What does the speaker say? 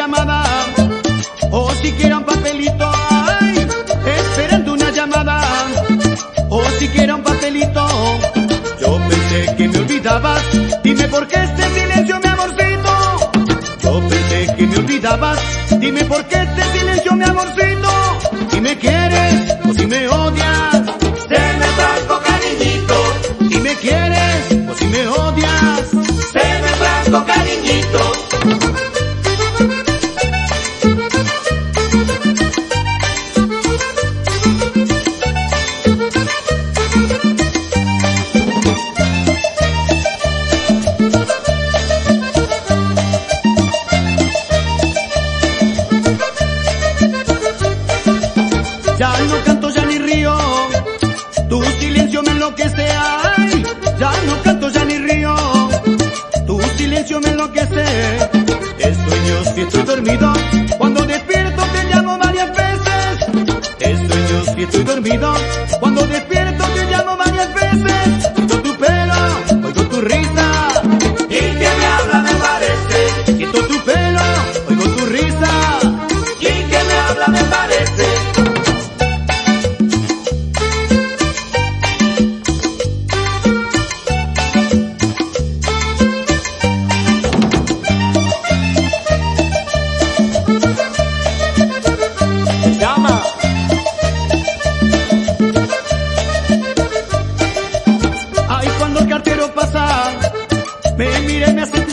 llamada, o siquiera un papelito, ay, esperando una llamada, o siquiera un papelito. Yo pensé que me olvidabas, dime por qué este silencio, mi amorcito. Yo pensé que me olvidabas, dime por qué este silencio, mi amorcito. Si me quieres o si me odias, séme franco, cariñito. Si me quieres o si me odias, séme franco, cariñito. Ya no canto, ya ni río, tu silencio me enloquece, ay. Ya no canto, ya ni río, tu silencio me enloquece. Sueño si estoy dormido, cuando despierto te llamo varias veces. Sueño si estoy dormido, cuando despierto te llamo varias veces. Siento tu pelo, oigo tu risa, y que me habla me parece. Siento tu pelo, oigo tu risa, y que me habla me parece. Ay, cuando el cartero pasa, me mira y me hace